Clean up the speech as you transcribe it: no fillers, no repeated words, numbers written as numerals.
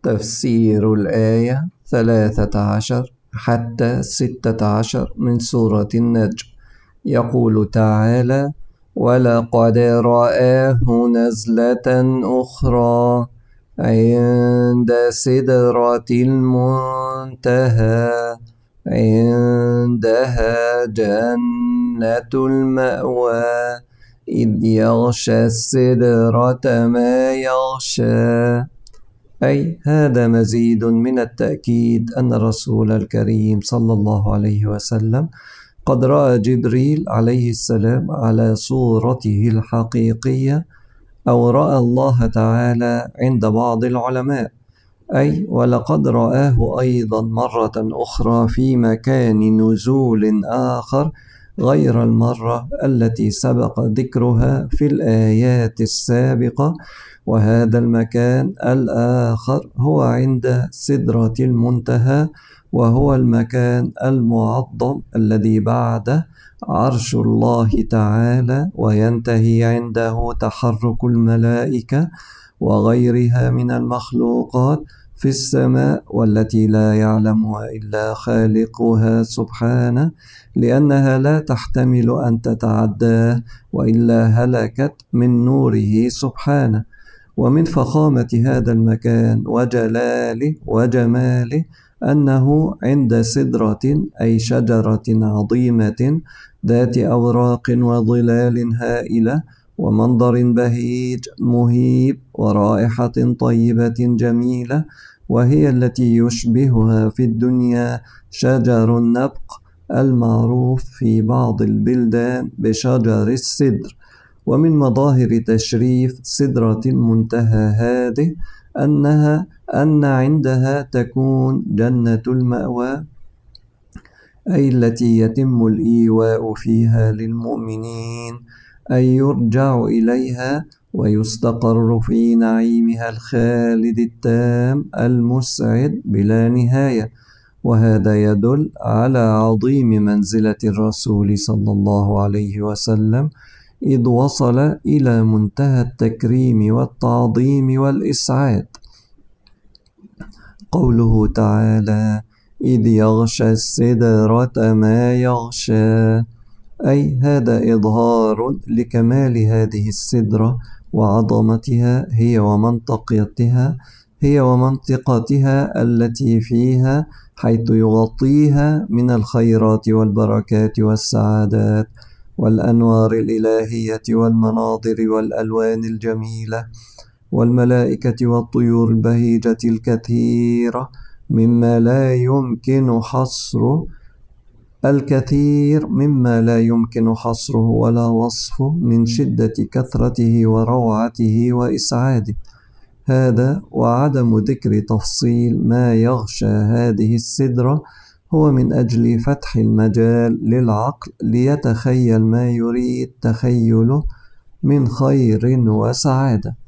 تفسير الآية 13 حتى 16 من سورة النجم. يقول تعالى: ولقد رآه نزلة أخرى عند سدرة المنتهى عندها جنة المأوى إذ يغشى السدرة ما يغشى. أي هذا مزيد من التأكيد أن الرسول الكريم صلى الله عليه وسلم قد رأى جبريل عليه السلام على صورته الحقيقية، أو رأى الله تعالى عند بعض العلماء، أي ولقد رآه أيضا مرة أخرى في مكان نزول آخر غير المرة التي سبق ذكرها في الآيات السابقة. وهذا المكان الآخر هو عند سدرة المنتهى، وهو المكان المعظم الذي بعده عرش الله تعالى، وينتهي عنده تحرك الملائكة وغيرها من المخلوقات في السماء، والتي لا يعلمها إلا خالقها سبحانه، لأنها لا تحتمل أن تتعداه وإلا هلكت من نوره سبحانه. ومن فخامة هذا المكان وجلاله وجماله أنه عند سدرة، أي شجرة عظيمة ذات أوراق وظلال هائلة ومنظر بهيج مهيب ورائحة طيبة جميلة، وهي التي يشبهها في الدنيا شجر النبق المعروف في بعض البلدان بشجر السدر. ومن مظاهر تشريف سدرة المنتهى هذه أن عندها تكون جنة المأوى، أي التي يتم الإيواء فيها للمؤمنين، أي يرجع إليها ويستقر في نعيمها الخالد التام المسعد بلا نهاية. وهذا يدل على عظيم منزلة الرسول صلى الله عليه وسلم، إذ وصل إلى منتهى التكريم والتعظيم والإسعاد. قوله تعالى: إذ يغشى السدرة ما يغشى، أي هذا إظهار لكمال هذه السدرة وعظمتها هي ومنطقتها التي فيها، حيث يغطيها من الخيرات والبركات والسعادات والأنوار الإلهية والمناظر والألوان الجميلة والملائكة والطيور البهيجة الكثيرة، مما لا يمكن حصره الكثير مما لا يمكن حصره ولا وصفه من شدة كثرته وروعته وإسعاده. هذا وعدم ذكر تفصيل ما يغشى هذه السدرة هو من أجل فتح المجال للعقل ليتخيل ما يريد تخيله من خير وسعادة.